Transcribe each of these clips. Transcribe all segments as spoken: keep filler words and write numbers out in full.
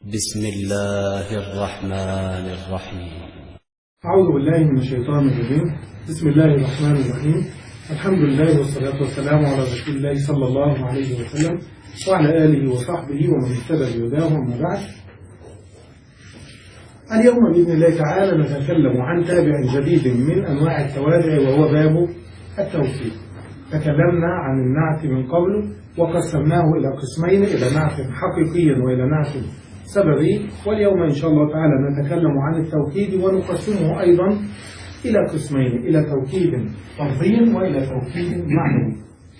بسم الله الرحمن الرحيم. أعوذ بالله من الشيطان الرجيم. بسم الله الرحمن الرحيم. الحمد لله والصلاة والسلام على رسول الله صلى الله عليه وسلم وعلى آله وصحبه ومن اهتدى بهداه. أما بعد، اليوم بإذن الله تعالى نتكلم عن تابع جديد من أنواع التوابع، وهو باب التوكيد. تكلمنا عن النعت من قبل وقسمناه إلى قسمين، إلى نعت حقيقي وإلى نعت سببي، واليوم إن شاء الله تعالى نتكلم عن التوكيد ونقسمه أيضا إلى قسمين، إلى توكيد لفظي وإلى توكيد معنوي.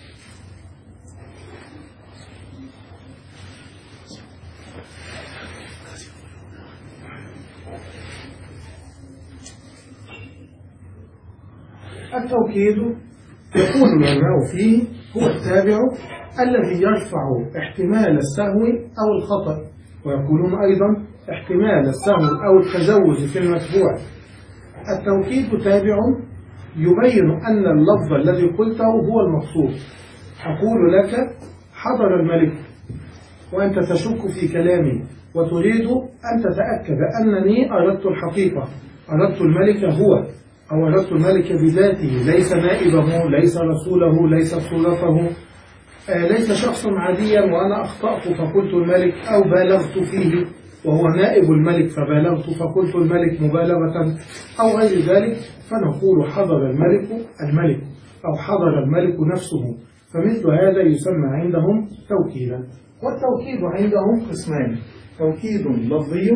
التوكيد يقول العلماء فيه هو التابع الذي يرفع احتمال السهو أو الخطأ، ويقولون أيضا احتمال السهو أو التجوز في المتبوع. التوكيد تابع يبين أن اللفظ الذي قلته هو المقصود. أقول لك حضر الملك، وأنت تشك في كلامي وتريد أن تتأكد أنني أردت الحقيقة، أردت الملك هو، أو أردت الملك بذاته، ليس نائبه، ليس رسوله، ليس صورته، آه ليس شخص عاديا وأنا أخطأت فقلت الملك، أو بالغت فيه وهو نائب الملك فبالغت فقلت الملك مبالغة أو غير ذلك. فنقول حضر الملك الملك أو حضر الملك نفسه. فمثل هذا يسمى عندهم توكيدا. والتوكيد عندهم قسمان: توكيد لفظي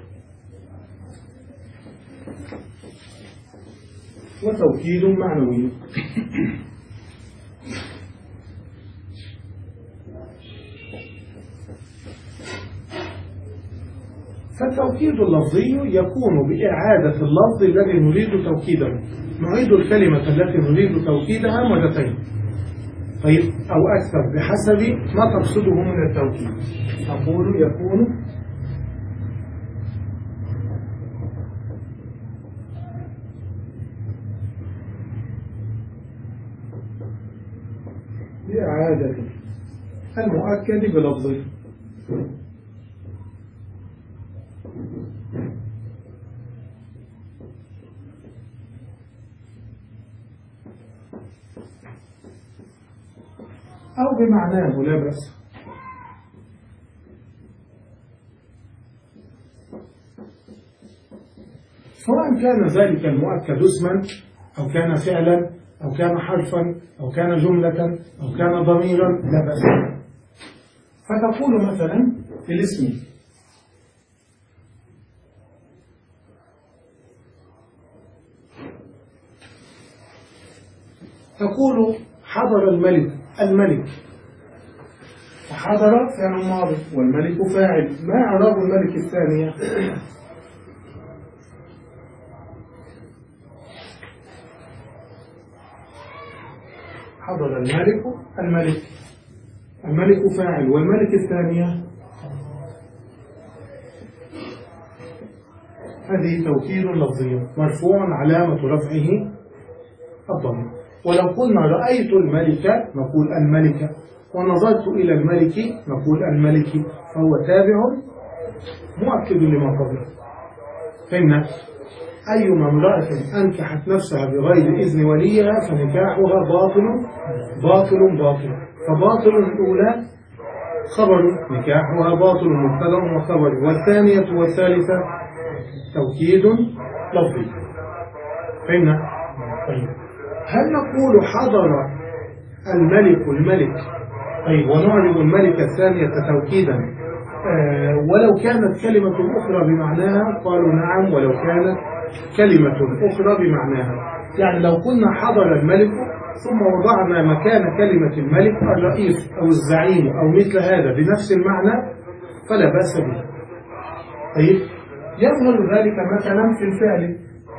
وتوكيد معنوي. فالتوكيد اللفظي يكون بإعادة اللفظ الذي نريد توكيده. نعيد الكلمة التي نريد توكيدها مرتين، طيب، أو أكثر بحسب ما تقصده من التوكيد. نقول يكون بإعادة المؤكد بلفظه. أو بمعناه لا بأس. سواء كان ذلك المؤكد اسما أو كان فعلا أو كان حرفا أو كان جملة أو كان ضميرا، لا بأس. فتقول مثلا في الاسم: تقول حضر الملك الملك، وحضر فعل ماضي والملك فاعل. ما إعراب الملك الثانية؟ حضر الملك الملك الملك فاعل والملك الثانية هذه توكيد لفظي مرفوع علامة رفعه الضمير. ولو قلنا رأيت الملك نقول الملك، ونظرت إلى الملك نقول الملك، فهو تابع مؤكد لما قبله. فإن أيما امرأة أنكحت نفسها بغير إذن وليها فنكاحها باطل باطل باطل. فباطل الأولى خبر، نكاحها باطل مبتدأ وخبر. والثانية والثالثة توكيد لفظي. فإن طيب، هل نقول حضر الملك الملك، طيب، ونعرب الملك الثانية توكيدا آه ولو كانت كلمة أخرى بمعناها؟ قالوا نعم، ولو كانت كلمة أخرى بمعناها. يعني لو قلنا حضر الملك ثم وضعنا مكان كلمة الملك الرئيس أو الزعيم أو مثل هذا بنفس المعنى فلا بأس به. طيب، يظهر ذلك مثلا في الفعل.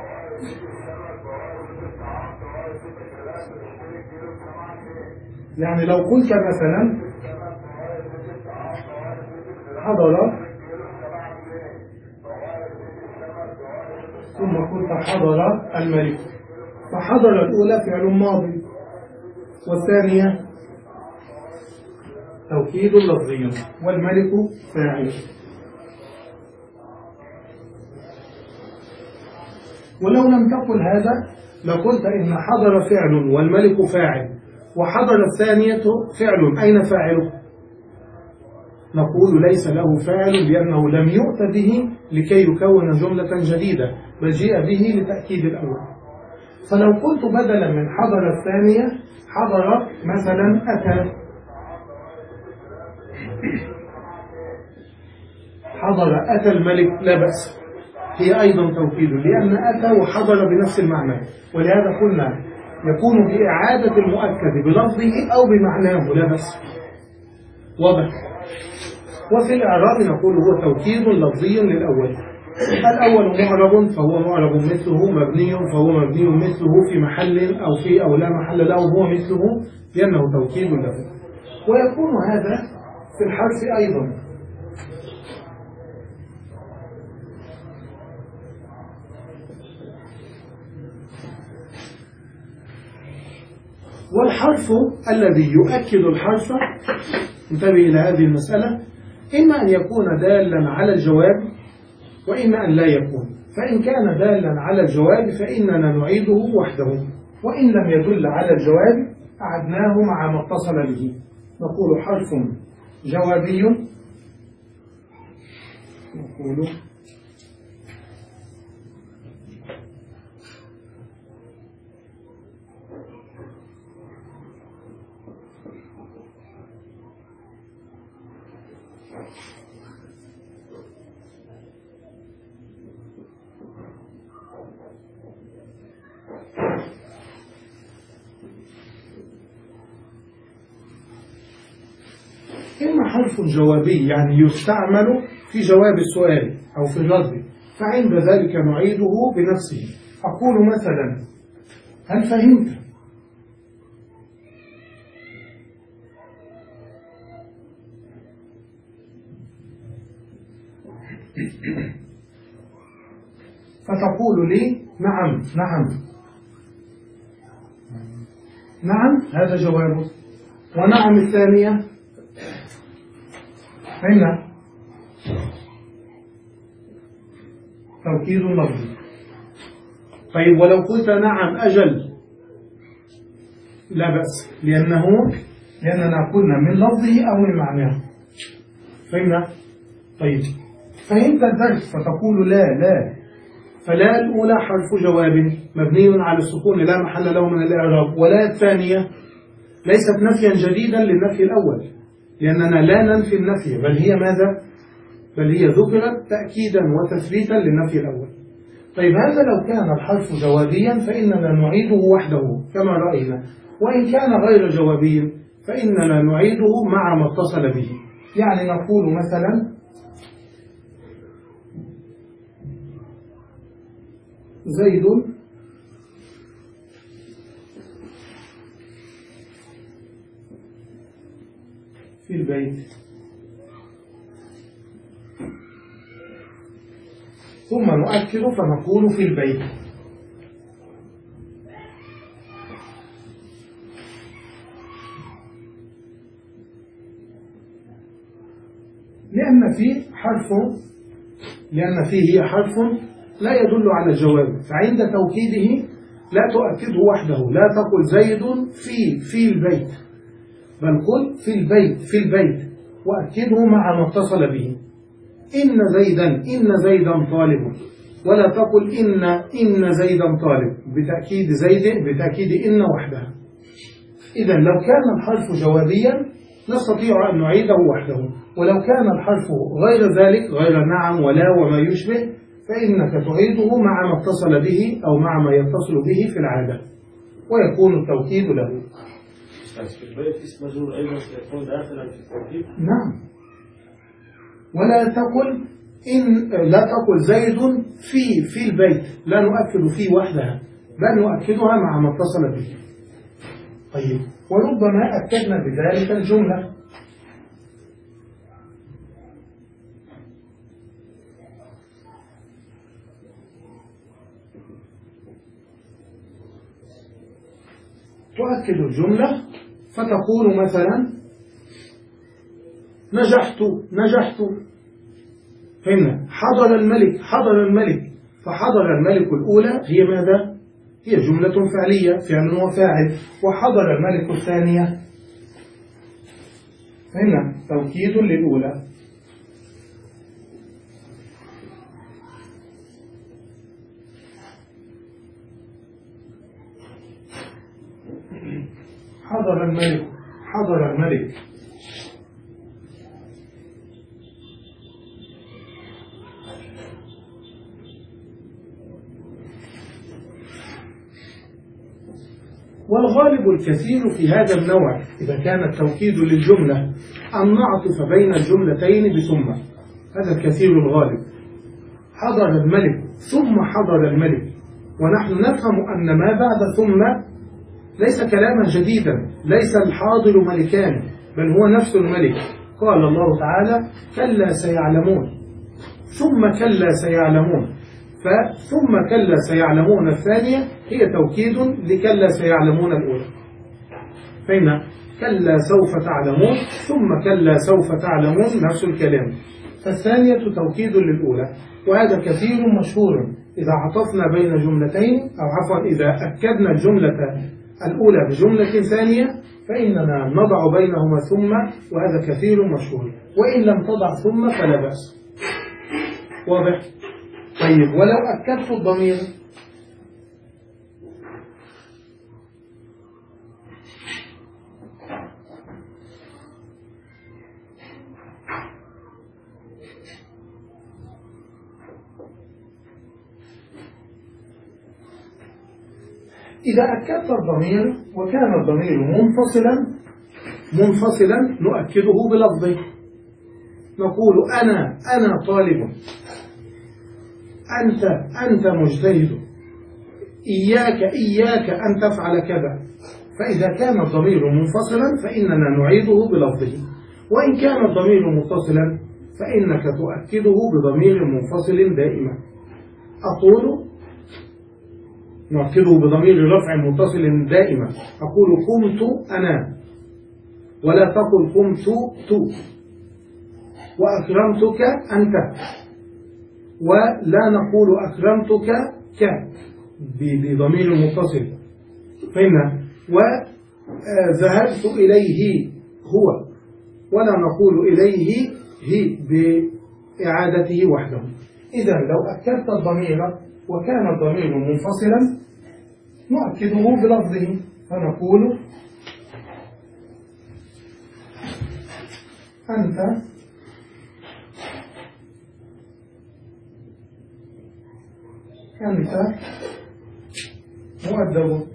يعني لو قلت مثلا حضر ثم قلت حضر الملك، فحضر الأولى فعل ماضي والثانية توكيد لفظي والملك فاعل. ولو لم تقل هذا لقلت إن حضر فعل والملك فاعل، وحضر الثانية فعل، أين فاعله؟ نقول ليس له فاعل لأنه لم يؤت به لكي يكون جملة جديدة، بل جاء به لتأكيد الأول. فلو قلت بدلا من حضر الثانية حضر مثلا أتى، حضر أتى الملك لا بأس، هي أيضا توكيد لأن أتى وحضر بنفس المعنى، ولهذا قلنا يكون بإعادة المؤكد بلفظه أو بمعناه لا بأس. واضح؟ وفي الإعراب نقول هو توكيد لفظي للأول. الأول معرب فهو معرب مثله، مبني فهو مبني مثله في محل أو في أو لا محل له هو مثله لأنه توكيد له. ويكون هذا في الحرف أيضا. والحرف الذي يؤكد الحرف، انتبه إلى هذه المسألة، إما أن يكون دالا على الجواب وإما أن لا يكون. فإن كان دالا على الجواب فإننا نعيده وحده، وإن لم يدل على الجواب أعدناه مع ما اتصل به. نقول حرف جوابي، نقول إما حرف جوابي يعني يستعمل في جواب السؤال أو في الرد، فعند ذلك نعيده بنفسه. أقول مثلا هل فهمت؟ فتقول لي نعم نعم نعم، هذا جوابه. ونعم الثانية هنا توكيد لفظي. طيب ولو قلت نعم أجل لا بأس، لأنه لأننا قلنا من لفظه أو من معناه. فهمنا؟ طيب فهمت الدرس فتقول لا لا. فلا الأولى حرف جواب مبني على السكون لا محل له من الإعراب، ولا الثانية ليست نفيا جديدا للنفي الأول، لأننا لا ننفي النفي بل هي ماذا؟ بل هي ذكرت تأكيدا وتثبيتا للنفي الأول. طيب هذا لو كان الحرف جوابيا فإننا نعيده وحده كما رأينا، وإن كان غير جوابي فإننا نعيده مع ما اتصل به. يعني نقول مثلا زيد في البيت، ثم نؤكد فنقول في البيت. لأن فيه حرف لأن فيه هي حرف لا يدل على الجواب، فعند توكيده لا تؤكده وحده، لا تقل زيد في في البيت، بل قل في البيت في البيت وأكده مع ما اتصل به. إن زيدا إن زيدا طالب، ولا تقل إن إن زيدا طالب بتأكيد زيد بتأكيد إن وحدها. إذا لو كان الحرف جوابيا نستطيع أن نعيده وحده، ولو كان الحرف غير ذلك غير نعم ولا وما يشبه فإنك تعيده مع ما اتصل به أو مع ما يتصل به في العادة، ويكون التوكيد له. في البيت اسم مجرور أيضا سيكون داخلا في التوكيد. نعم. ولا تقل إن لا تقل زيد في في البيت، لا نؤكد في وحدها بل نؤكدها مع ما اتصل به. طيب وربما أكدنا بذلك الجملة. تؤكد الجملة فتقول مثلا نجحت نجحت. فهمنا؟ حضر الملك حضر الملك فحضر الملك الأولى هي ماذا؟ هي جملة فعلية، فعل وفاعل. وحضر الملك الثانية هنا توكيد للأولى. حضر الملك حضر الملك والغالب الكثير في هذا النوع إذا كان التوكيد للجملة أن نعطف بين الجملتين بثم، هذا الكثير الغالب. حضر الملك ثم حضر الملك، ونحن نفهم أن ما بعد ثم ليس كلاما جديدا، ليس الحاضر ملكان بل هو نفس الملك. قال الله تعالى كلا سيعلمون، ثم كلا سيعلمون، فثم كلا سيعلمون الثانية هي توكيد لكلا سيعلمون الأولى. فإن كلا سوف تعلمون ثم كلا سوف تعلمون نفس الكلام، فالثانية توكيد للأولى. وهذا كثير مشهور إذا عطفنا بين جملتين، أو عفوا إذا أكدنا الجملة الأولى بجملة ثانية فإننا نضع بينهما ثم، وهذا كثير مشهور. وإن لم تضع ثم فلا بأس. واضح؟ طيب، ولو أكدت الضمير إذا أكدت الضمير وكان الضمير منفصلا منفصلا نؤكده بلفظه، نقول أنا أنا طالب، أنت أنت مجتهد، إياك إياك أن تفعل كذا. فإذا كان الضمير منفصلا فإننا نعيده بلفظه، وإن كان الضمير متصلا فإنك تؤكده بضمير منفصل دائما. أقول نؤكده بضمير رفع متصل دائما، أقول قمت أنا، ولا تقل قمت تو، وأكرمتك أنت، ولا نقول أكرمتك ك بضمير متصل. فهمنا؟ وذهبت إليه هو، ولا نقول إليه هي بإعادته وحده. إذا لو أكدت الضمير وكان الضمير منفصلا نؤكده بلفظه، فنقول أنت أنت مؤدب.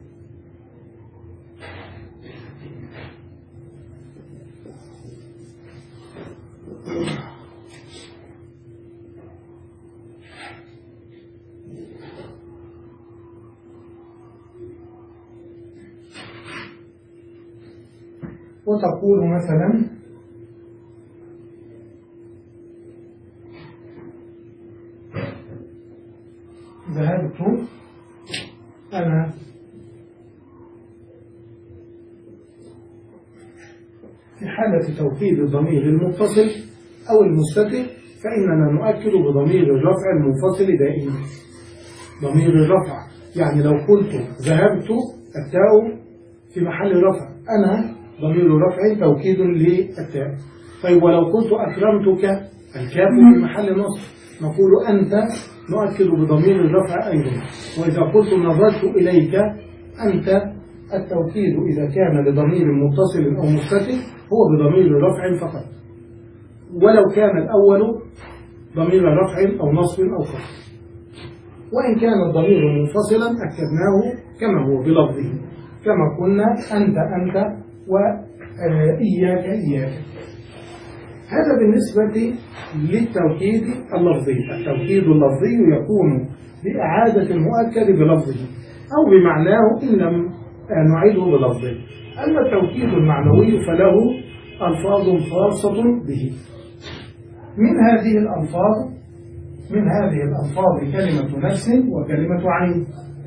وتقول مثلا ذهبت أنا في حالة توكيد الضمير المتصل أو المستتر فإننا نؤكد بضمير الرفع المنفصل دائما. ضمير الرفع يعني لو قلت ذهبت التاء في محل رفع، أنا ضمير رفع توكيد للتاء. طيب ولو قلت أكرمتك الكاف في محل نصب نقول أنت نؤكد بضمير الرفع أيضا. وإذا قلت نظرت إليك أنت التوكيد إذا كان لضمير متصل أو مستتر هو بضمير رفع فقط، ولو كان الأول ضمير رفع أو نصب أو خفض. وإن كان الضمير منفصلا أكدناه كما هو بلفظه، كما قلنا أنت أنت وإياك إياك. هذا بالنسبة للتوكيد اللفظي. التوكيد اللفظي يكون بإعادة المؤكد بلفظه أو بمعناه إن لم نعيده بلفظه. أما التوكيد المعنوي فله ألفاظ خاصة به. من هذه الألفاظ من هذه الألفاظ كلمة نفس وكلمة عين.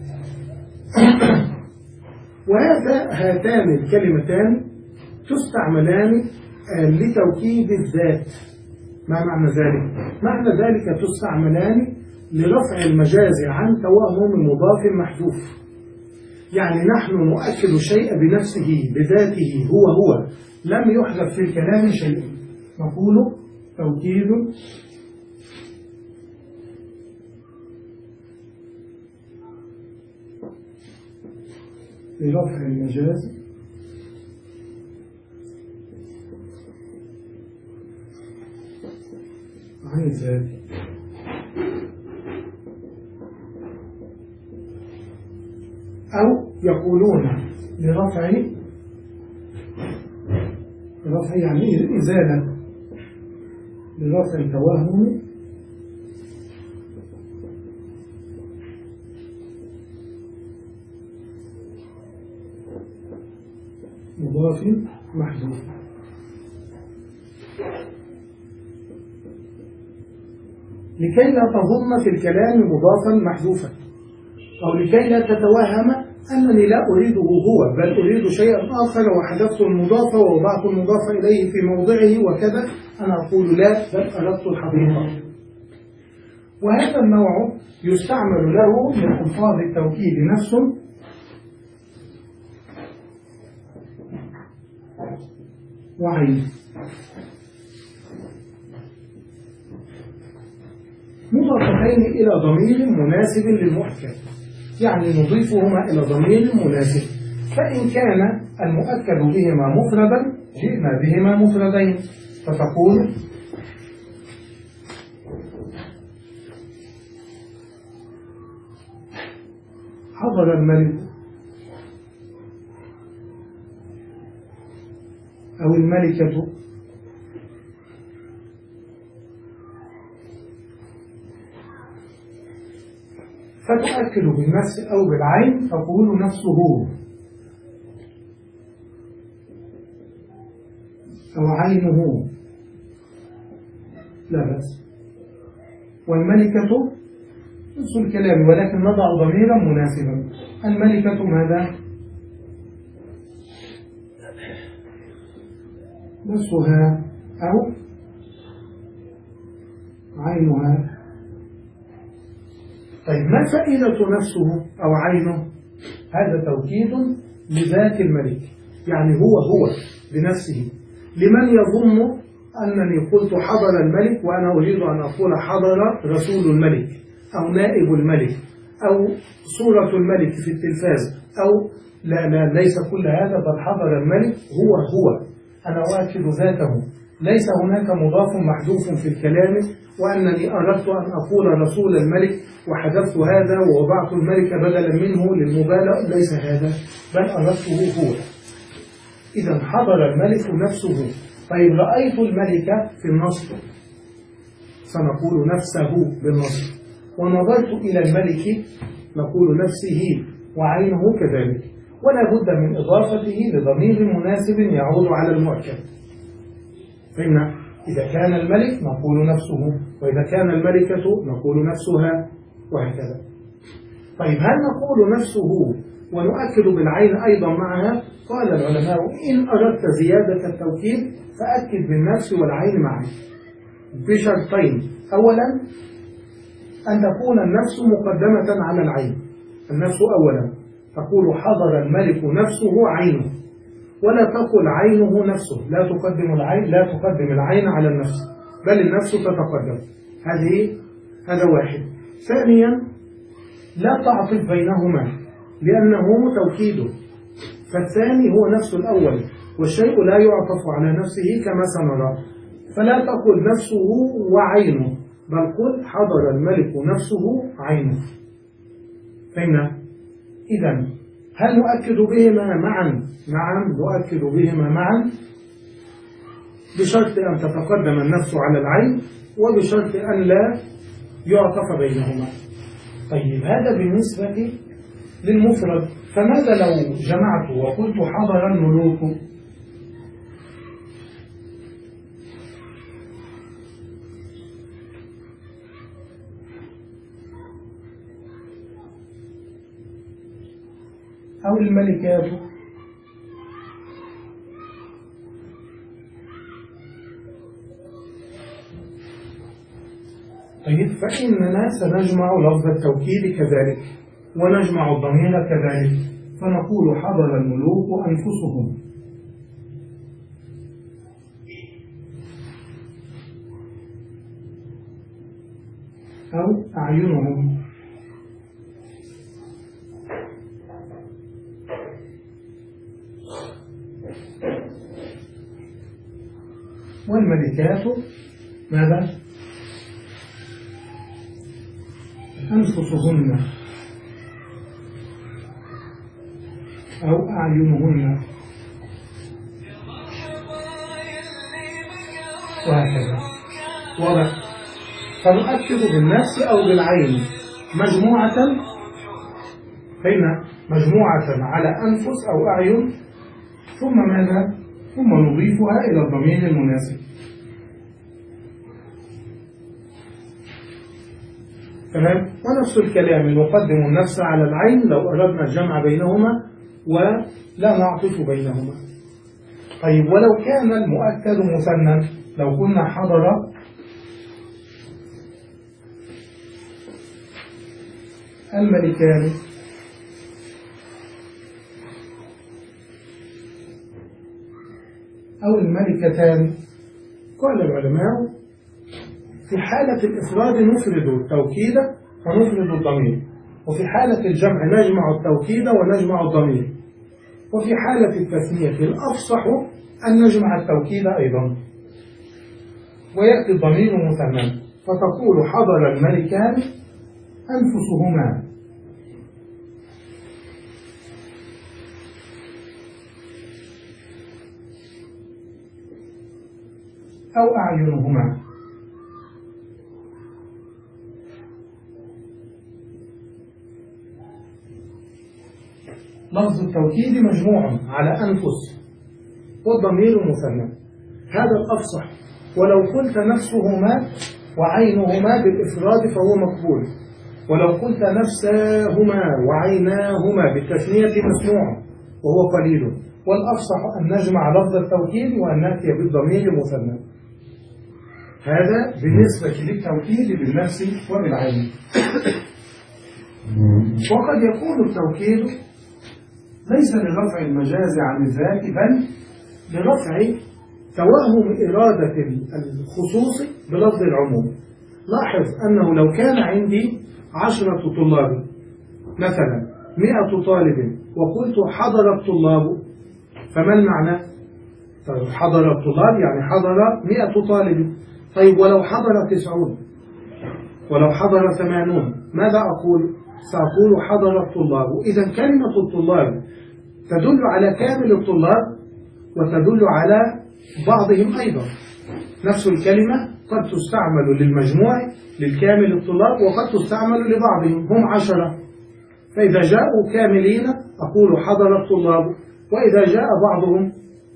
وهذا هاتان الكلمتان تستعملان لتوكيد الذات. ما معنى ذلك؟ معنى ذلك تستعملان لرفع المجاز عن توهم مضاف محذوف. يعني نحن نؤكد الشيء بنفسه بذاته هو هو لم يحذف في الكلام شيء، نقول توكيد لرفع المجاز عن ذاته. أو يقولون لرفع لرفع يعني إزالة لرفع توهم مضاف محذوف. لكي لا تظن في الكلام مضافا محذوفا، أو لكي لا تتوهم أنني لا أريده هو بل أريد شيئا آخر وحذفت المضاف ووضعت المضاف إليه في موضعه وكذا، أنا أقول لا بل أردت الحقيقة. وهذا النوع يستعمل له من ألفاظ التوكيد نفسه وعين، مضافتين إلى ضمير مناسب للمؤكد، يعني نضيفهما إلى ضمير مناسب. فإن كان المؤكد بهما مفردا جئنا بهما مفردين، فتقول حضر الملك أو الملكة، فتؤكد بالنفس أو بالعين تقول نفسه أو عينه لا بأس. والملكة نفس الكلام ولكن نضع ضميرا مناسبا. الملكة ماذا؟ نفسها أو عينها. طيب ما فائدة نفسه أو عينه؟ هذا توكيد لذات الملك، يعني هو هو بنفسه. لمن يظن أنني قلت حضر الملك وأنا أريد أن أقول حضر رسول الملك أو نائب الملك أو صورة الملك في التلفاز أو لا لا ليس كل هذا، بل حضر الملك هو هو، أنا أؤكد ذاته، ليس هناك مضاف محذوف في الكلام وأنني أردت أن أقول رسول الملك وحذفت هذا ووضعت الملك بدلا منه للمبالغة، ليس هذا بل أردته هو. إذا حضر الملك نفسه. طيب رأيت الملك في النصر سنقول نفسه بالنصر، ونظرت إلى الملك نقول نفسه وعينه كذلك، ولا بد من إضافته لضمير مناسب يعود على المؤكد. فإن إذا كان الملك نقول نفسه، وإذا كان الملكة نقول نفسها، وهكذا. طيب هل نقول نفسه ونؤكد بالعين أيضا معها؟ قال العلماء إن أردت زيادة التوكيد فأكد بالنفس والعين معا بشرطين. أولا أن تكون النفس مقدمة على العين، النفس أولا، تقول حضر الملك نفسه عينه، ولا تقل عينه نفسه، لا تقدم العين لا تقدم العين على النفس بل النفس تتقدم. هذه هذا واحد. ثانيا لا تعطف بينهما لأنه توكيد، فالثاني هو نفس الأول والشيء لا يعطف على نفسه كما سنرى، فلا تقل نفسه وعينه بل قل حضر الملك نفسه عينه. فهمنا؟ إذن هل نؤكد بهما معا؟ نعم نؤكد بهما معا بشرط أن تتقدم النفس على العين وبشرط أن لا يعطف بينهما. طيب هذا بالنسبة للمفرد. فماذا لو جمعت وقلت حضر الملوك؟ أو الملكات؟ طيب فإننا سنجمع لفظ التوكيد كذلك ونجمع الضمير كذلك، فنقول حضر الملوك أنفسهم أو أعينهم، والملكات ماذا؟ أنفسهن أو أعينهن، وهكذا. واضح؟ فنؤكد بالنفس أو بالعين مجموعة بين مجموعة على أنفس أو أعين، ثم ماذا؟ ثم نضيفها إلى الضمير المناسب. تمام؟ ونفس الكلام نقدم النفس على العين لو أردنا الجمع بينهما ولا نعطف بينهما. طيب ولو كان المؤكد مثنى، لو كنا حضر الملكان أو الملكتان، قال العلماء في حالة الإفراد نفرد التوكيد ونفرد الضمير، وفي حالة الجمع نجمع التوكيد ونجمع الضمير، وفي حالة التثنية الأفصح أن نجمع التوكيد أيضا ويأتي الضمير مثنى، فتقول حضر الملكان أنفسهما أو أعينهما. لفظ التوكيد مجموع على أنفس والضمير مثنى، هذا الأفصح. ولو قلت نفسهما وعينهما بالإفراد فهو مقبول، ولو قلت نفسهما وعيناهما بالتثنية مسموع وهو قليل، والأفصح أن نجمع لفظ التوكيد وأن نأتي بالضمير مثنى. هذا بالنسبة للتوكيد بالنفس وبالعين. وقد يكون التوكيد ليس لرفع المجاز عن الذات، بل لرفع توهم إرادة الخصوص بلفظ العموم. لاحظ أنه لو كان عندي عشرة طلاب مثلا مئة طالب وقلت حضر الطلاب، فما المعنى؟ طيب حضر الطلاب يعني حضر مئة طالب. طيب ولو حضر تسعون، ولو حضر ثمانون، ماذا أقول؟ سأقول حضر الطلاب. إذا كلمة الطلاب تدل على كامل الطلاب وتدل على بعضهم أيضا. نفس الكلمة قد تستعمل للمجموع للكامل الطلاب وقد تستعمل لبعضهم، هم عشرة، فإذا جاءوا كاملين أقول حضر الطلاب، وإذا جاء بعضهم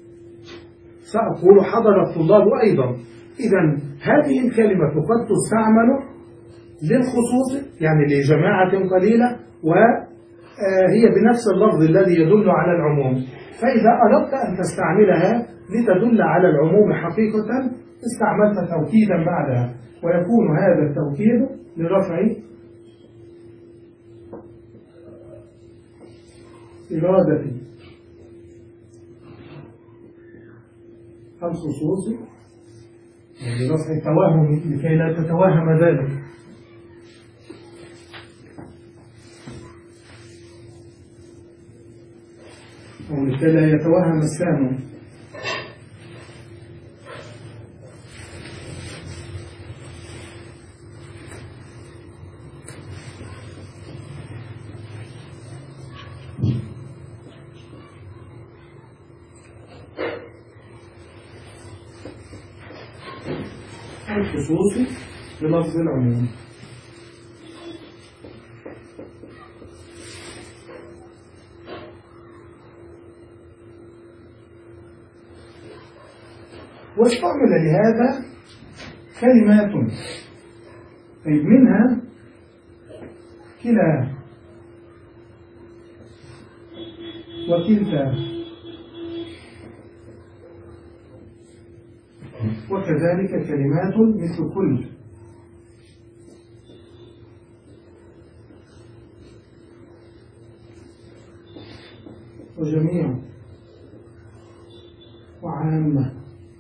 سأقول حضر الطلاب أيضا. إذا هذه الكلمة قد تستعمل للخصوص يعني لجماعة قليلة، وهي بنفس اللفظ الذي يدل على العموم. فإذا أردت أن تستعملها لتدل على العموم حقيقة استعملت توكيدا بعدها، ويكون هذا التوكيد لرفع إرادة الخصوص، يعني رفع توهم لكي لا تتوهم ذلك. أو لكي لا يتوهم السامع. الخصوص بلفظ العموم. واستعمل لهذا كلمات، طيب منها كلا وكلتا وكذلك كلمات مثل كل وجميع وعامة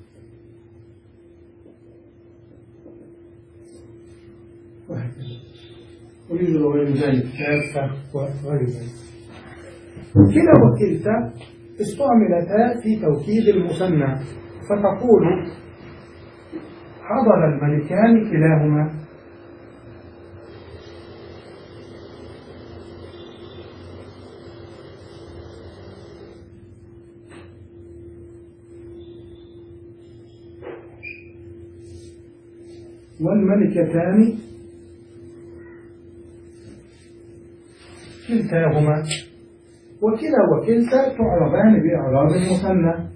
وهكذا، ويوجد غير ذلك كافة وغير ذلك. كلا وكلتا استعملتا في توكيد المثنى، فتقول حضر الملكان كلاهما، والملكتان كلتاهما. وكلا وكلتا تعربان بإعراب المثنى.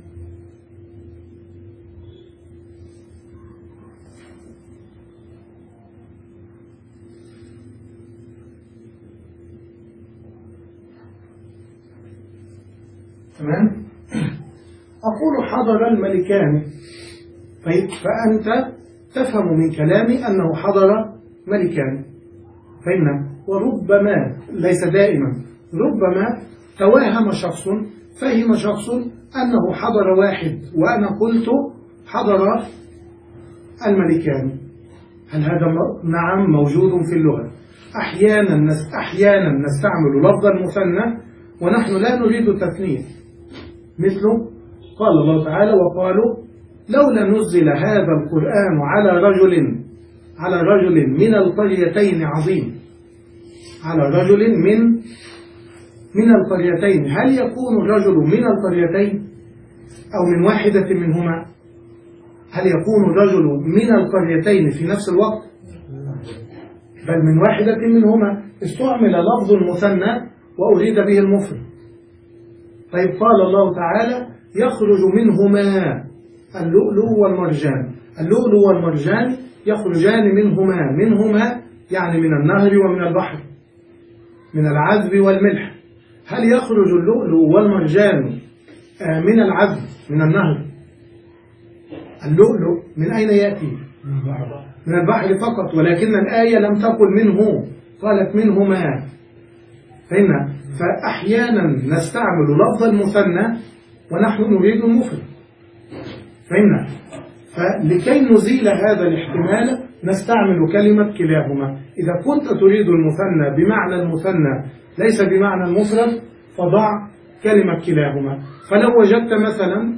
تمام. أقول حضر الملكان، طيب فأنت تفهم من كلامي أنه حضر ملكان، فإن وربما ليس دائما، ربما توهم شخص، فهم شخص أنه حضر واحد وأنا قلت حضر الملكان. هل هذا نعم موجود في اللغة؟ أحيانا أحيانا نستعمل لفظ المثنى ونحن لا نريد التثنيث، مثل قال الله تعالى وقالوا لولا نزل هذا القرآن على رجل على رجل من القريتين عظيم، على رجل من من القريتين. هل يكون الرجل من القريتين أو من واحدة منهما؟ هل يكون الرجل من القريتين في نفس الوقت؟ بل من واحدة منهما. استعمل لفظ المثنى وأريد به المفرد. طيب قال الله تعالى يخرج منهما اللؤلؤ والمرجان، اللؤلؤ والمرجان يخرجان منهما، منهما يعني من النهر ومن البحر، من العذب والملح. هل يخرج اللؤلؤ والمرجان من العذب من النهر؟ اللؤلؤ من أين يأتي؟ من البحر فقط، ولكن الآية لم تقل منه، قالت منهما. فإن فأحيانا نستعمل لفظ المثنى ونحن نريد المفرد، فإن فلكي نزيل هذا الاحتمال نستعمل كلمة كلاهما. إذا كنت تريد المثنى بمعنى المثنى ليس بمعنى المفرد فضع كلمة كلاهما. فلو وجدت مثلا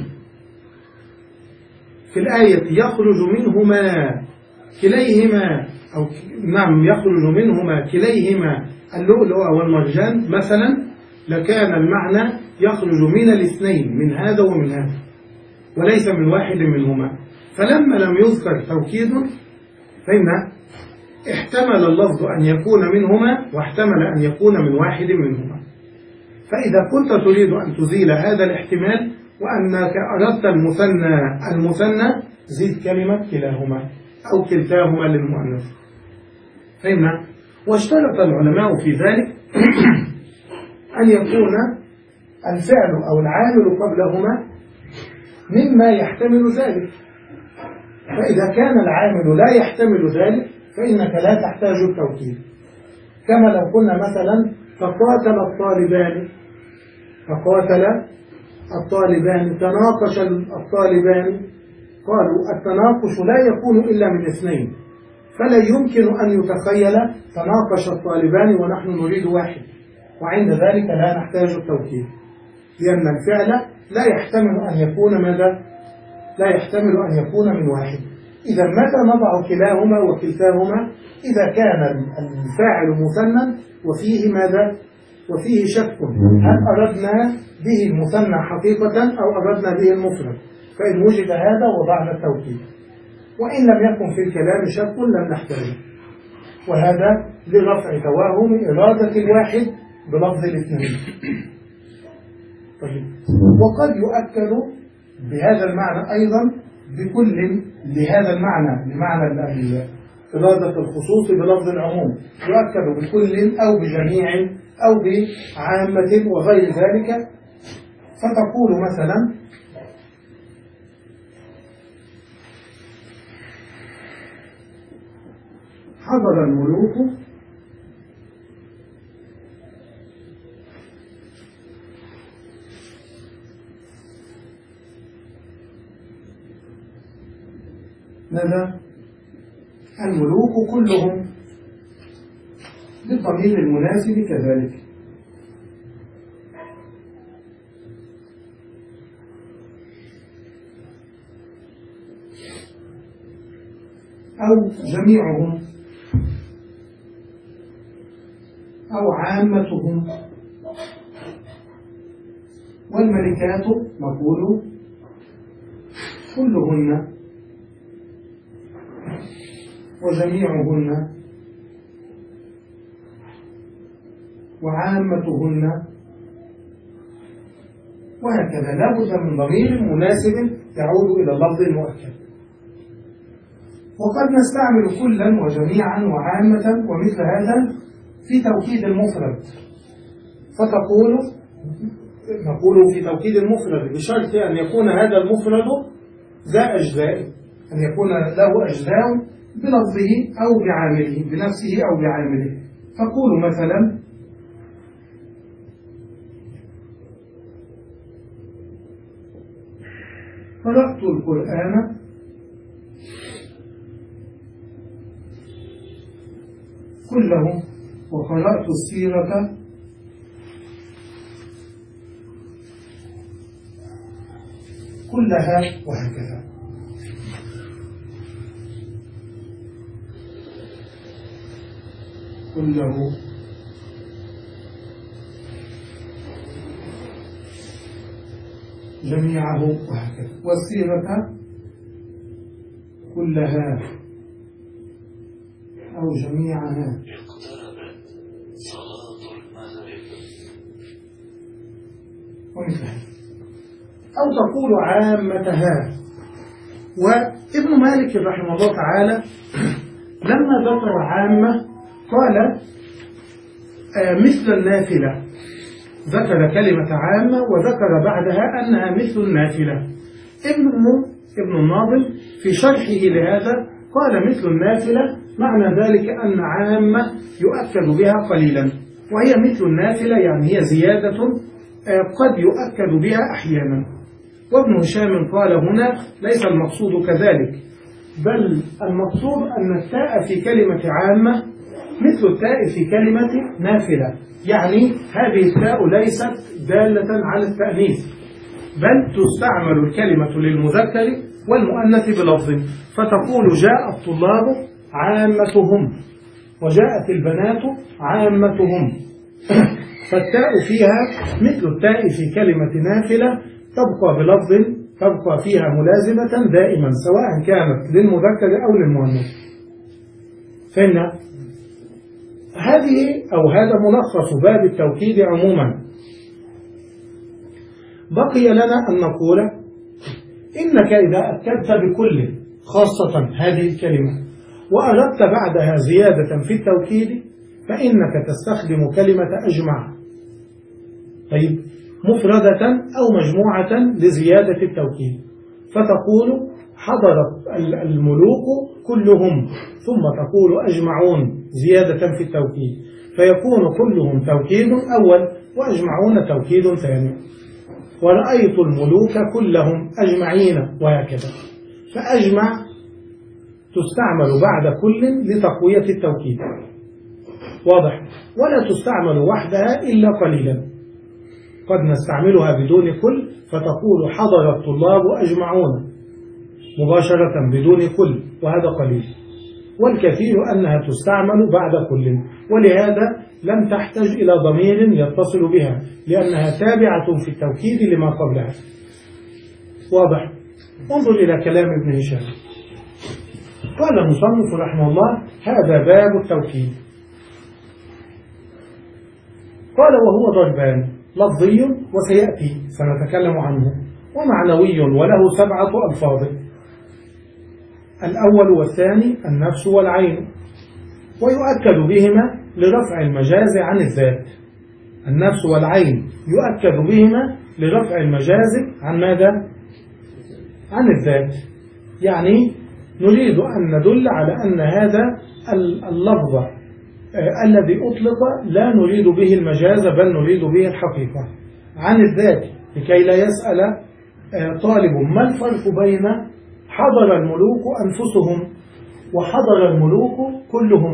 في الآية يخرج منهما كليهما، أو نعم يخرج منهما كليهما اللؤلؤ والمرجان مثلا، لكان المعنى يخرج من الاثنين، من هذا ومن هذا، وليس من واحد منهما. فلما لم يذكر توكيد فإن احتمل اللفظ أن يكون منهما واحتمل أن يكون من واحد منهما. فإذا كنت تريد أن تزيل هذا الاحتمال وأنك أردت المثنى المثنى زيد كلمة كلاهما أو كلتاهما للمؤنث. فإن واشترط العلماء في ذلك أن يكون الفعل أو العامل قبلهما مما يحتمل ذلك. فإذا كان العامل لا يحتمل ذلك فإنك لا تحتاج التوكيد. كما لو قلنا مثلا تقاتل الطالبان، تقاتل الطالبان، تناقش الطالبان. قالوا التناقش لا يكون إلا من اثنين، فلا يمكن أن يتخيل تناقش الطالبان ونحن نريد واحد، وعند ذلك لا نحتاج التوكيد، لأن الفعل لا يحتمل أن يكون ماذا؟ لا يحتمل أن يكون من واحد. إذا متى نضع كلاهما وكلتاهما؟ إذا كان الفاعل مثنى وفيه ماذا؟ وفيه شك، هل أردنا به المثنى حقيقة أو أردنا به المفرد؟ فإن وجد هذا وضعنا التوكيد، وإن لم يكن في الكلام شك لم نحتاجه، وهذا لرفع توهم إرادة الواحد بلفظ الاثنين. طيب. وقد يؤكد بهذا المعنى أيضا بكل لهذا المعنى، بمعنى إرادة الخصوص بلفظ العموم، يؤكد بكل أو بجميع أو بعامة وغير ذلك. فتقول مثلا حضر الملوك لدى الملوك كلهم بالضمير المناسب كذلك. أو جميعهم أو عامتهم. والملكات نقول كلهن وجميعهن وعامتهن، وهكذا لا بد من ضمير مناسب يعود إلى اللفظ المؤكد. وقد نستعمل كلا وجميعا وعامة ومثل هذا في توكيد المفرد، فتقول نقول في توكيد المفرد بشرط أن يكون هذا المفرد ذا أجزاء، أن يكون له أجزاء بلفظه أو بعامله، بنفسه أو بعامله. فقول مثلا قرأت القرآن كله وقرأت السيرة كلها، وهكذا. كله جميعه، وهكذا. والسيرة كلها أو جميعها. ومثلها. أو تقول عامتها. وابن مالك رحمه الله تعالى لما ذكر عامة قال آه مثل النافلة، ذكر كلمة عامة وذكر بعدها أنها مثل النافلة. ابن ابن الناظم في شرحه لهذا قال مثل النافلة معنى ذلك أن عامة يؤكد بها قليلا، وهي مثل النافلة يعني هي زيادة قد يؤكد بها أحيانا. وابن هشام قال هنا ليس المقصود كذلك، بل المقصود أن التاء في كلمة عامة مثل التاء في كلمة نافلة، يعني هذه التاء ليست دالة على التأنيث، بل تستعمل الكلمة للمذكر والمؤنث بلفظ، فتقول جاء الطلاب عامتهم وجاءت البنات عامتهم. فالتاء فيها مثل التاء في كلمة نافلة، تبقى بلفظ تبقى فيها ملازمة دائما سواء كانت للمذكر أو للمؤنث. فهمنا؟ هذه أو هذا ملخص باب التوكيد عموما. بقي لنا أن نقول إنك إذا أكدت بكل خاصة هذه الكلمة وأردت بعدها زيادة في التوكيد فإنك تستخدم كلمة أجمع، طيب مفردة أو مجموعة لزيادة التوكيد، فتقول حضرت الملوك كلهم، ثم تقول أجمعون زيادة في التوكيد، فيكون كلهم توكيد أول وأجمعون توكيد ثاني. ورأيت الملوك كلهم أجمعين، وهكذا. فأجمع تستعمل بعد كل لتقوية التوكيد، واضح؟ ولا تستعمل وحدها إلا قليلا، قد نستعملها بدون كل، فتقول حضر الطلاب أجمعون مباشرة بدون كل، وهذا قليل. والكثير أنها تستعمل بعد كل، ولهذا لم تحتاج إلى ضمير يتصل بها لأنها تابعة في التوكيد لما قبلها، واضح؟ انظر إلى كلام ابن هشام. قال المصنف رحمه الله هذا باب التوكيد. قال وهو ضربان، لفظي وسيأتي سنتكلم عنه، ومعنوي وله سبعة ألفاظ. الأول والثاني النفس والعين، ويؤكد بهما لرفع المجاز عن الذات. النفس والعين يؤكد بهما لرفع المجاز عن ماذا؟ عن الذات. يعني نريد أن ندل على أن هذا اللفظ آه الذي أطلق لا نريد به المجاز بل نريد به الحقيقة عن الذات، لكي لا يسأل آه طالب ما الفرق بين حضر الملوك أنفسهم وحضر الملوك كلهم.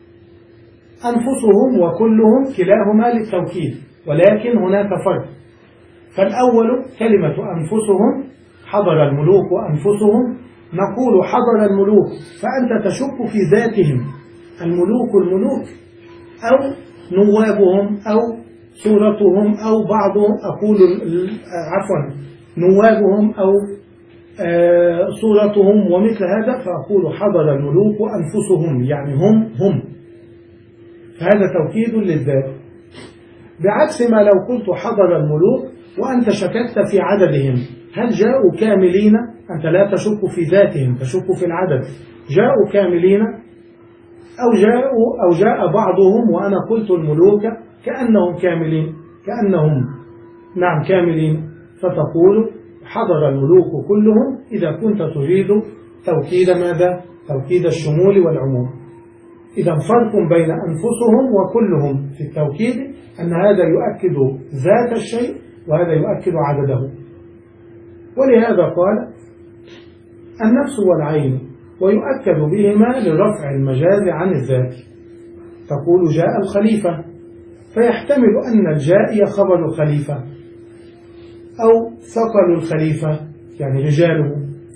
أنفسهم وكلهم كلاهما للتوكيد، ولكن هناك فرق. فالأول كلمة أنفسهم، حضر الملوك أنفسهم، نقول حضر الملوك فأنت تشك في ذاتهم، الملوك الملوك أو نوابهم أو صورتهم أو بعضهم، أقول عفوا نوابهم أو آه صورتهم ومثل هذا، فأقول حضر الملوك أنفسهم يعني هم هم، فهذا توكيد للذات. بعكس ما لو قلت حضر الملوك وأنت شككت في عددهم، هل جاءوا كاملين؟ أنت لا تشك في ذاتهم، تشك في العدد. جاءوا كاملين أو جاءوا أو جاء بعضهم وأنا قلت الملوك كأنهم كاملين، كأنهم نعم كاملين، فتقول حضر الملوك كلهم إذا كنت تريد توكيد ماذا؟ توكيد الشمول والعموم. إذا فرق بين أنفسهم وكلهم في التوكيد أن هذا يؤكد ذات الشيء وهذا يؤكد عدده. ولهذا قال النفس والعين، ويؤكد بهما لرفع المجاز عن الذات. تقول جاء الخليفة، فيحتمل أن الجاء هي خبر الخليفة أو ثقل الخليفة يعني رجاله.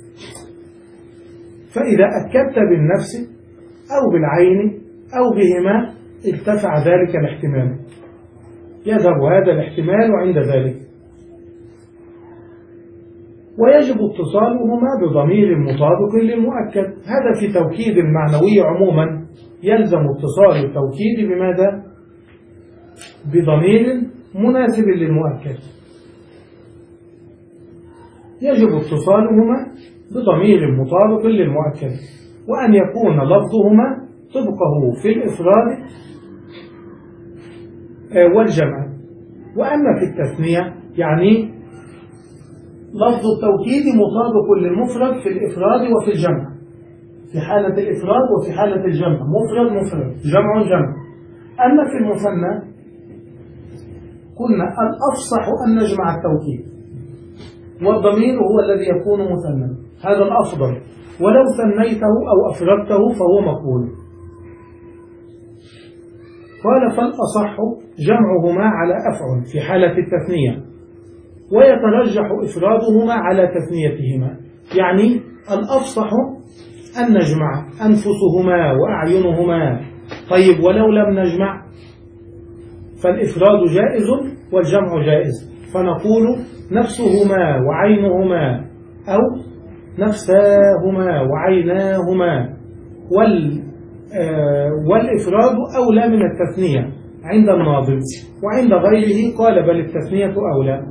فإذا أكدت بالنفس أو بالعين أو بهما ارتفع ذلك الاحتمال، يذهب هذا الاحتمال عند ذلك. ويجب اتصالهما بضمير مطابق للمؤكد. هذا في توكيد المعنوي عموما يلزم اتصال التوكيد بماذا؟ بضمير مناسب للمؤكد. يجب اتصالهما بضمير مطابق للمؤكد، وأن يكون لفظهما طبقه في الإفراد والجمع. وأما في التثنية يعني لفظ التوكيد مطابق للمفرد في الإفراد وفي الجمع، في حالة الإفراد وفي حالة الجمع، مفرد مفرد جمع جمع. أما في المثنى قلنا الأفصح أن نجمع التوكيد، والضمير هو الذي يكون مثنى، هذا الأفضل، ولو ثنيته أو أفردته فهو مقبول. قال فالأصح جمعهما على أفعل في حالة التثنية، ويترجح إفرادهما على تثنيتهما. يعني الأفصح أن نجمع أنفسهما وأعينهما. طيب ولو لم نجمع فالإفراد جائز والجمع جائز، فنقول نفسهما وعينهما أو نفساهما وعيناهما. وال والإفراد أولى من التثنية عند الناظم، وعند غيره قال بل التثنية أولى.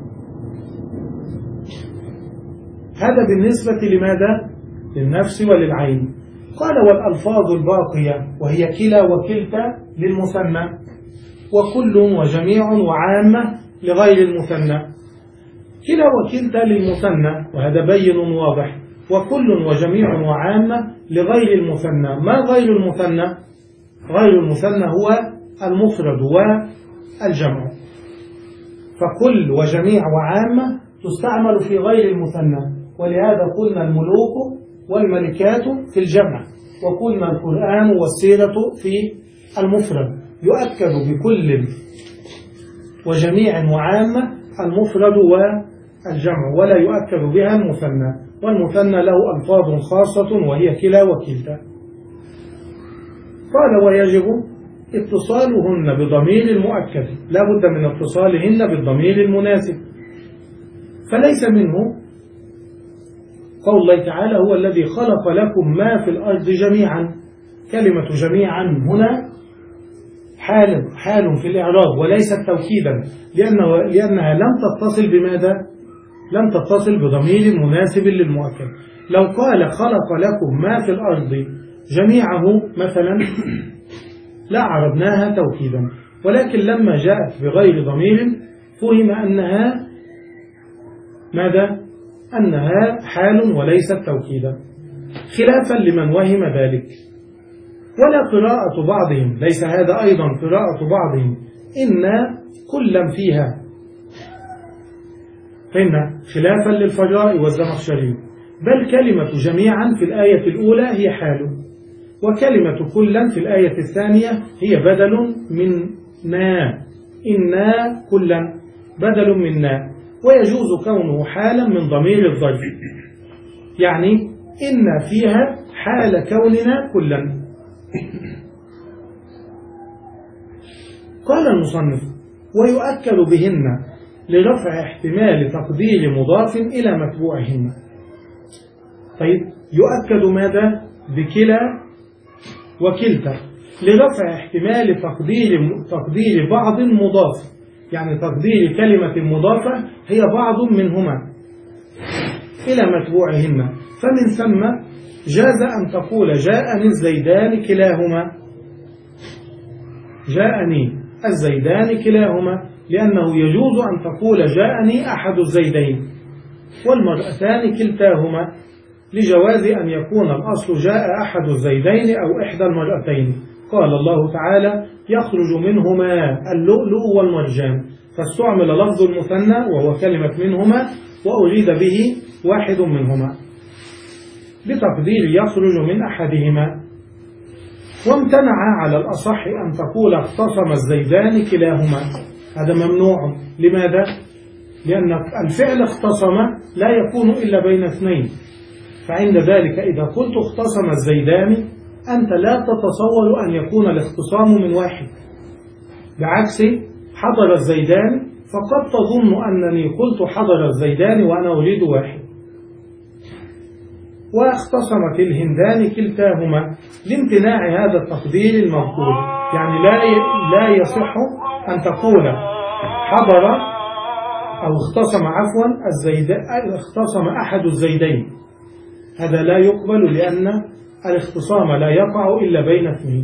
هذا بالنسبة لماذا؟ للنفس وللعين. قال والألفاظ الباقية وهي كلا وكلتا للمثنى، وكل وجميع وعامة لغير المثنى. كلا وكلتا للمثنى وهذا بين واضح، وكل وجميع وعامة لغير المثنى. ما غير المثنى؟ غير المثنى هو المفرد والجمع. فكل وجميع وعامة تستعمل في غير المثنى، ولهذا قلنا الملوك والملكات في الجمع، وقلنا القرآن والسيرة في المفرد. يؤكد بكل وجميع وعامة المفرد والجمع، ولا يؤكد بها المثنى، والمثنى له ألفاظ خاصة وهي كلا وكلتا. قال ويجب اتصالهن بضمير المؤكد، لا بد من اتصالهن بالضمير المناسب. فليس منه قول الله تعالى هو الذي خلق لكم ما في الأرض جميعا. كلمة جميعا هنا حال حال في الإعراب وليست توكيدا، لأنه لأنها لم تتصل بماذا؟ لم تتصل بضمير مناسب للمؤكد. لو قال خلق لكم ما في الأرض جميعه مثلا لا عربناها توكيدا، ولكن لما جاءت بغير ضمير فهم أنها ماذا؟ أنها حال وليست توكيدا، خلافا لمن وهم ذلك. ولا قراءة بعضهم، ليس هذا أيضا قراءة بعضهم إن كلا فيها، فإن خلافا للفجاء والزمخشري. بل كلمة جميعا في الآية الأولى هي حال، وكلمة كلا في الآية الثانية هي بدل من نا، إنا كلا بدل من نا، ويجوز كونه حالا من ضمير الظرف، يعني إن فيها حال كوننا كلا. قال المصنف: ويؤكد بهن لرفع احتمال تقدير مضاف إلى متبوعهن. طيب، يؤكد ماذا؟ بكلا وكلتا لرفع احتمال تقدير تقدير بعض مضاف، يعني تقدير كلمة مضافة هي بعض منهما إلى متبوعهن، فمن ثم جاز أن تقول جاءني الزيدان كلاهما، جاءني الزيدان كلاهما، لأنه يجوز أن تقول جاءني أحد الزيدين، والمرأتان كلتاهما، لجواز أن يكون الأصل جاء أحد الزيدين أو إحدى المرأتين. قال الله تعالى: يخرج منهما اللؤلؤ والمرجان، فاستعمل لفظ المثنى وهو كلمة منهما، وأريد به واحد منهما بتقدير يخرج من أحدهما. وامتنع على الأصح أن تقول اختصم الزيدان كلاهما، هذا ممنوع. لماذا؟ لأن الفعل اختصم لا يكون إلا بين اثنين، فعند ذلك إذا قلت اختصم الزيدان أنت لا تتصور أن يكون الاختصام من واحد، بعكس حضر الزيدان فقد تظن أنني قلت حضر الزيدان وأنا أريد واحد. واختصمت الهندان كلتاهما لامتناع هذا التقدير المذكور، يعني لا لا يصح أن تقول حضر أو اختصم عفوا الزيدان اختصم أحد الزيدين، هذا لا يقبل، لأن الاختصام لا يقع إلا بين اثنين.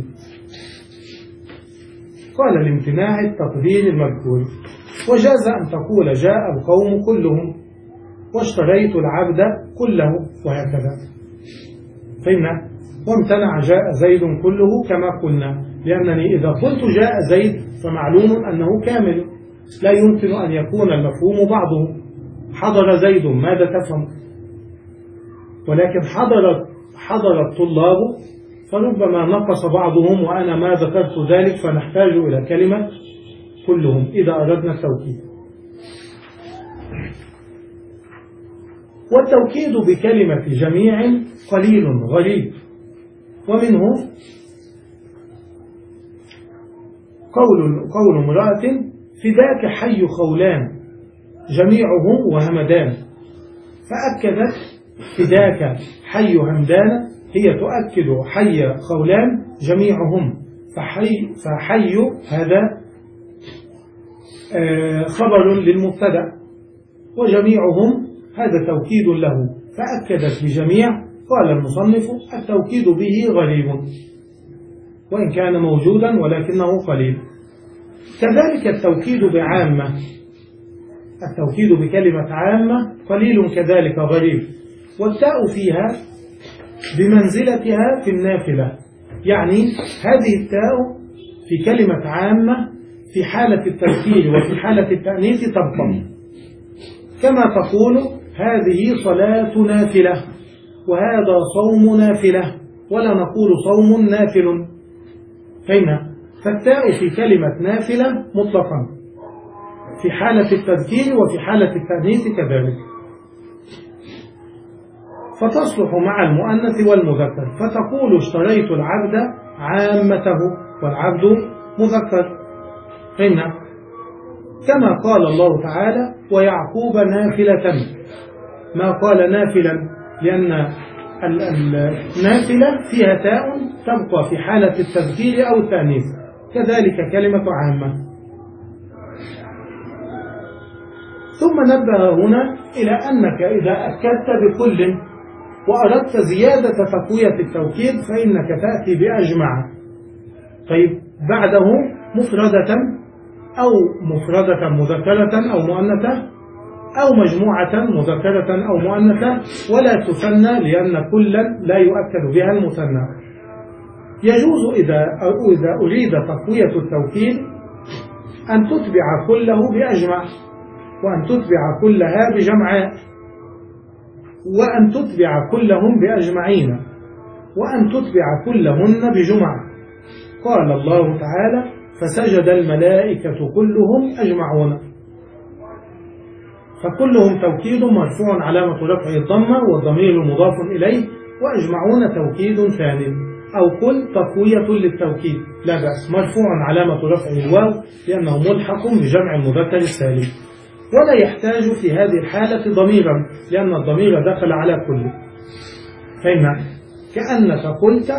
قال لامتناع التقدير المذكور. وجاز أن تقول جاء القوم كلهم واشتريت العبد كله، وهكذا. فهمنا؟ وامتنع جاء زيد كله كما قلنا، لأنني إذا قلت جاء زيد فمعلوم أنه كامل، لا يمكن أن يكون المفهوم بعضه. حضر زيد ماذا تفهم؟ ولكن حضر حضر الطلاب فربما نقص بعضهم، وأنا ما ذكرت ذلك، فنحتاج إلى كلمة كلهم إذا أردنا التوكيد. والتوكيد بكلمة جميع قليل غريب، ومنه قول قول امرأة فداك حي خولان جميعه وهمدان، فأكدت فداك حي همدان هي تؤكد حي خولان جميعهم، فحي, فحي هذا خبر للمبتدأ، وجميعهم هذا توكيد له، فأكدت بجميع. قال المصنف: التوكيد به غريب وإن كان موجودا ولكنه قليل. كذلك التوكيد بعامة، التوكيد بكلمة عامة قليل كذلك غريب، والتاء فيها بمنزلتها في النافلة، يعني هذه التاء في كلمة عامة في حالة التذكير وفي حالة التأنيث تبقى، كما تقول هذه صلاة نافلة وهذا صوم نافلة، ولا نقول صوم نافل. فهنا فالتاء في كلمة نافلة مطلقا في حالة التذكير وفي حالة التأنيث كذلك، فتصلح مع المؤنث والمذكر، فتقول اشتريت العبد عامته والعبد مذكر. هنا كما قال الله تعالى: ويعقوب نافلة، ما قال نافلا، لأن النافلة فيها تاء تبقى في حالة التذكير أو التأنيث، كذلك كلمة عامة. ثم نبه هنا إلى أنك إذا أكدت بكل وأردت زيادة تقوية التوكيد فإنك تأتي بأجمع، طيب بعده مفردة أو مفردة مذكرة أو مؤنثة، أو مجموعة مذكرة أو مؤنثة، ولا تثنى، لأن كلا لا يؤكد بها المثنى. يجوز إذا إذا أريد تقوية التوكيد أن تتبع كله بأجمع، وأن تتبع كلها بجمعاء، وأن تتبع كلهم بأجمعين وأن تتبع كلهن بجمعة. قال الله تعالى فسجد الملائكة كلهم أجمعون، فكلهم توكيد مرفوع علامة رفعه الضمة والضمير مضاف إليه، وأجمعون توكيد ثاني أو قل تقوية للتوكيد لا بأس، مرفوع علامة رفعه الواو لأنه ملحق بجمع المذكر السالم، ولا يحتاج في هذه الحالة ضميرا لأن الضمير دخل على كل. فإن كأنك قلت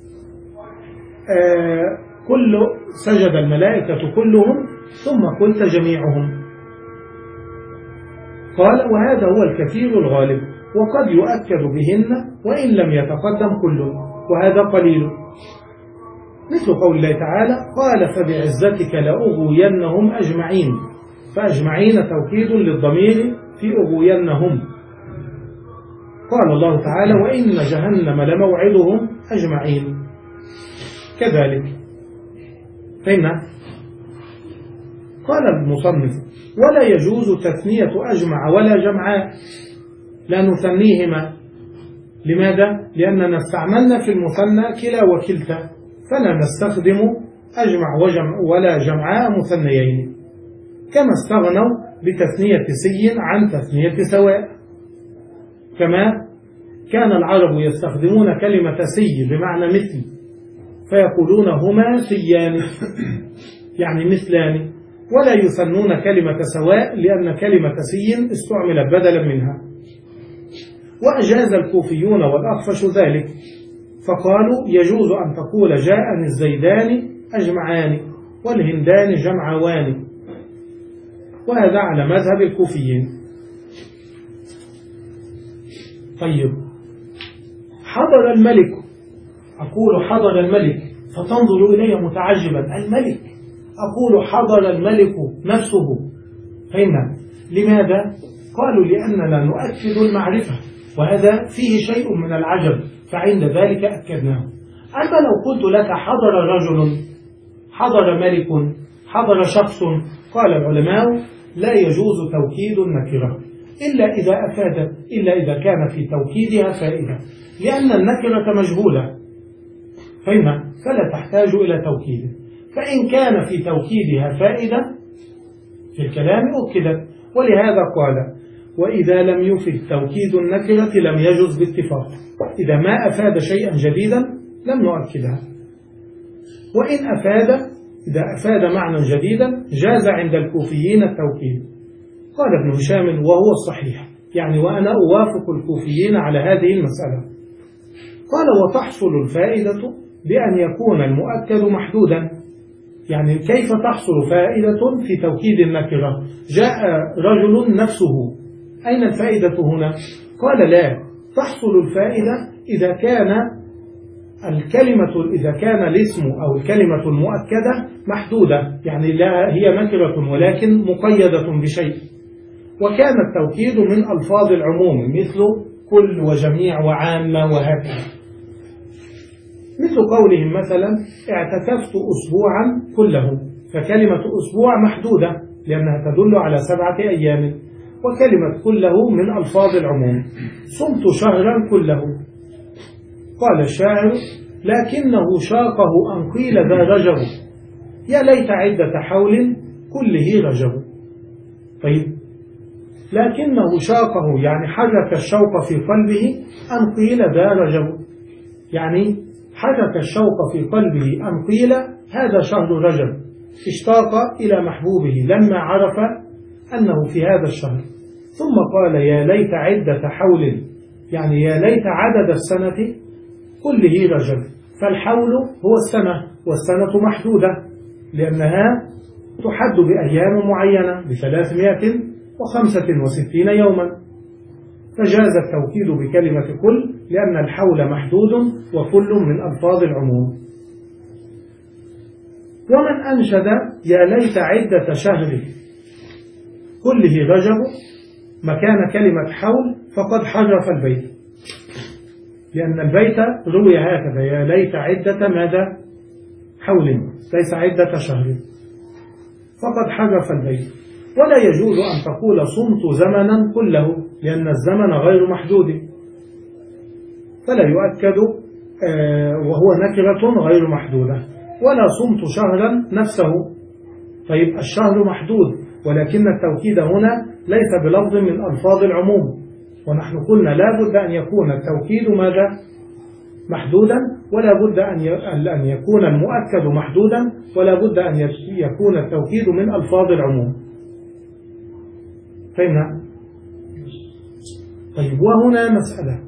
آه كل سجد الملائكة كلهم ثم قلت جميعهم. قال وهذا هو الكثير الغالب، وقد يؤكد بهن وإن لم يتقدم كله، وهذا قليل، مثل قول الله تعالى قال فبعزتك لأغوينهم أجمعين، فأجمعين توكيد للضمير في أغوينهم. قال الله تعالى وإن جهنم لموعدهم أجمعين كذلك. فإن قال المصنف ولا يجوز تثنية أجمع ولا جمعاء، لا نثنيهما. لماذا؟ لأننا استعملنا في المثنى كلا وكلتا، فلا نستخدم أجمع وجمع ولا جمعاء مثنيين، كما استغنوا بتثنية سي عن تثنية سواء. كما كان العرب يستخدمون كلمة سي بمعنى مثل فيقولون هما سيان يعني مثلان، ولا يثنون كلمة سواء لأن كلمة سي استعملت بدلا منها. وأجاز الكوفيون والأخفش ذلك، فقالوا يجوز أن تقول جاءني الزيدان أجمعان والهندان جمعوان، وهذا على مذهب الكوفيين. طيب حضر الملك، أقول حضر الملك فتنظر إلي متعجبا، الملك، أقول حضر الملك نفسه. فهمنا لماذا؟ قالوا لأننا نؤكد المعرفة، وهذا فيه شيء من العجب، فعند ذلك أكدناه. أما لو قلت لك حضر رجل، حضر ملك، حضر شخص، قال العلماء لا يجوز توكيد النكرة إلا إذا أفاد، إلا إذا كان في توكيدها فائدة، لأن النكرة مجهولة فهمنا فلا تحتاج إلى توكيد. فإن كان في توكيدها فائدة في الكلام أكدت، ولهذا قال وإذا لم يفد توكيد النكرة لم يجوز باتفاق، إذا ما أفاد شيئا جديدا لم نؤكدها، وإن أفاد إذا أفاد معنى جديدا جاز عند الكوفيين التوكيد. قال ابن هشام وهو الصحيح، يعني وأنا أوافق الكوفيين على هذه المسألة. قال وتحصل الفائدة بأن يكون المؤكد محدودا، يعني كيف تحصل فائدة في توكيد النكرة؟ جاء رجل نفسه، أين الفائدة هنا؟ قال لا، تحصل الفائدة إذا كان الكلمة إذا كان الاسم أو الكلمة المؤكدة محدودة، يعني لا هي نكرة ولكن مقيدة بشيء، وكان التوكيد من ألفاظ العموم مثل كل وجميع وعامة وهكذا، مثل قولهم مثلا اعتكفت أسبوعا كله، فكلمة أسبوع محدودة لأنها تدل على سبعة أيام، وكلمة كله من ألفاظ العموم. صمت شهرا كله، قال الشاعر لكنه شاقه أن قيل ذا رجب، يا ليت عدة حول كله رجب. طيب لكنه شاقه يعني حرك الشوق في قلبه أن قيل ذا رجب، يعني حرك الشوق في قلبه أن قيل هذا شهر رجب، اشتاق إلى محبوبه لما عرف أنه في هذا الشهر. ثم قال يا ليت عدة حول، يعني يا ليت عدد السنة كله رجب، فالحول هو السنة، والسنة محدودة لأنها تحد بأيام معينة بثلاثمائة وخمسة وستين يوما، فجاز التوكيد بكلمة كل لأن الحول محدود وكل من ألفاظ العموم. ومن أنشد يا ليت عدة شهر كله رجب مكان كلمة حول فقد حرف البيت، لأن البيت روي هكذا يا ليت عدة ماذا؟ حول، ليس عدة شهر، فقد حرف البيت. ولا يجوز أن تقول صمت زمنا كله لأن الزمن غير محدود، فلا يؤكد وهو نكرة غير محدودة. ولا صمت شهرا نفسه. طيب الشهر محدود، ولكن التوكيد هنا ليس بلفظ من ألفاظ العموم، ونحن قلنا لا بد أن يكون التوكيد ماذا؟ محدودا، ولا بد أن يكون المؤكد محدودا، ولا بد أن يكون التوكيد من ألفاظ العموم. فهمنا؟ طيب وهنا مسألة،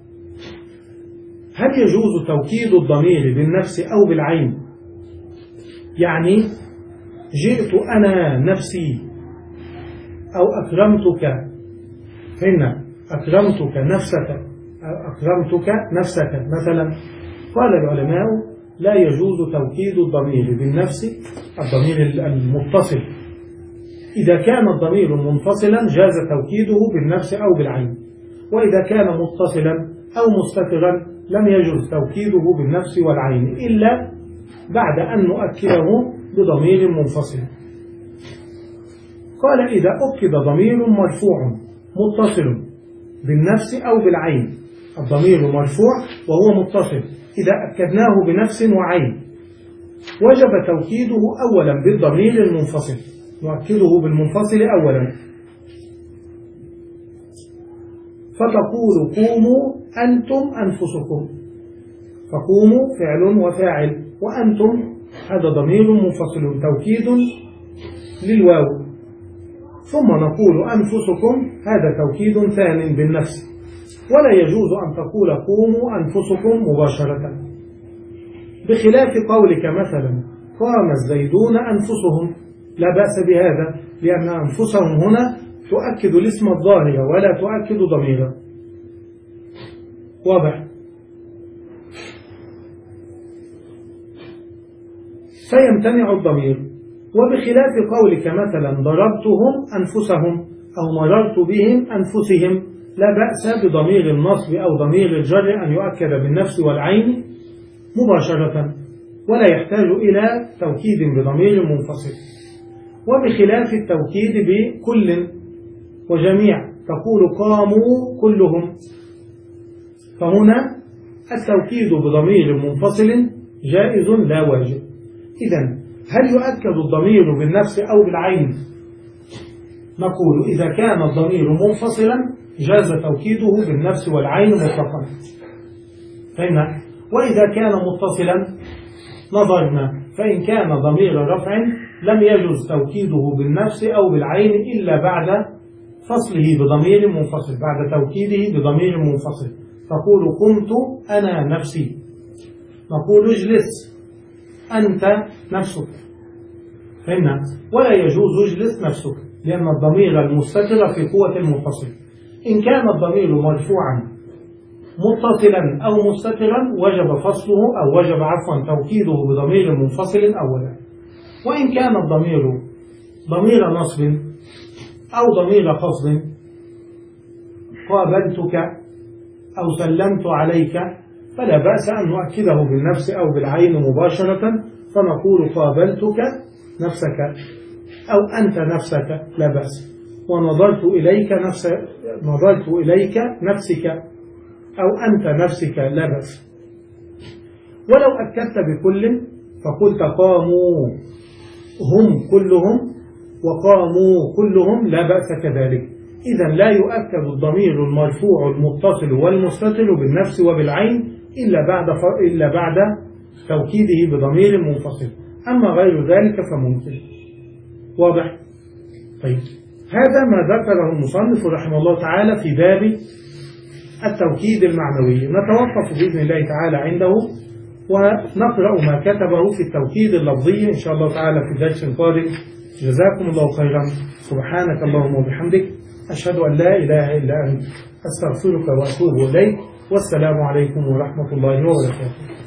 هل يجوز توكيد الضمير بالنفس أو بالعين؟ يعني جئت أنا نفسي أو أكرمتك، فهمنا؟ أكرمتك نفسك، أكرمتك نفسك مثلا. قال العلماء لا يجوز توكيد الضمير بالنفس، الضمير المتصل. إذا كان الضمير منفصلا جاز توكيده بالنفس أو بالعين، وإذا كان متصلا أو مستترا لم يجوز توكيده بالنفس والعين إلا بعد أن نؤكده بضمير منفصل. قال إذا أكد ضمير مرفوع متصل بالنفس أو بالعين، الضمير مرفوع وهو متصل، إذا أكدناه بنفس وعين وجب توكيده أولا بالضمير المنفصل، نؤكده بالمنفصل أولا. فتقول قوموا أنتم أنفسكم، فقوموا فعل وفاعل، وأنتم هذا ضمير منفصل توكيد للواو، ثم نقول أنفسكم هذا توكيد ثان بالنفس. ولا يجوز أن تقول قوموا أنفسكم مباشرة، بخلاف قولك مثلا قام الزيدون أنفسهم، لا بأس بهذا، لأن أنفسهم هنا تؤكد الاسم الظاهر ولا تؤكد ضميرا. واضح؟ فيمتنع الضمير. وبخلاف قولك مثلا ضربتهم أنفسهم أو مررت بهم أنفسهم، لا بأس بضمير النصب أو ضمير الجر أن يؤكد بالنفس والعين مباشرة، ولا يحتاج إلى توكيد بضمير منفصل. وبخلاف التوكيد بكل وجميع، تقول قاموا كلهم، فهنا التوكيد بضمير منفصل جائز لا واجب. إذن هل يؤكد الضمير بالنفس أو بالعين؟ نقول إذا كان الضمير منفصلا جاز توكيده بالنفس والعين مطلقا، فهمنا؟ وإذا كان متصلا نظرنا، فإن كان ضمير رفع لم يجوز توكيده بالنفس أو بالعين إلا بعد فصله بضمير منفصل، بعد توكيده بضمير منفصل. تقول قمت أنا نفسي، نقول اجلس أنت نفسك، فهمنا؟ ولا يجوز اجلس نفسك، لأن الضمير المستتر في قوة المتصل. إن كان الضمير مرفوعا متصلا أو مستترا وجب فصله أو وجب عفوا توكيده بضمير منفصل أولا. وإن كان الضمير ضمير نصب أو ضمير خفض، قابلتك أو سلمت عليك، فلا بأس أن نؤكده بالنفس أو بالعين مباشرة، فنقول قابلتك نفسك أو أنت نفسك لا بأس، ونظرت إليك نفس نظرت إليك نفسك أو أنت نفسك لا بأس. ولو أكدت بكل فقلت قاموا هم كلهم وقاموا كلهم لا بأس كذلك. إذن لا يؤكد الضمير المرفوع المتصل والمستتر بالنفس وبالعين إلا بعد إلا بعد توكيده بضمير منفصل، أما غير ذلك فممكن. واضح؟ طيب، هذا ما ذكره المصنف رحمه الله تعالى في باب التوكيد المعنوي. نتوقف بإذن الله تعالى عنده ونقرأ ما كتبه في التوكيد اللفظي إن شاء الله تعالى في الدرس القادم. جزاكم الله خيرا. سبحانك اللهم وبحمدك، أشهد أن لا إله إلا أنت، أستغفرك وأتوب إليك، والسلام عليكم ورحمة الله وبركاته.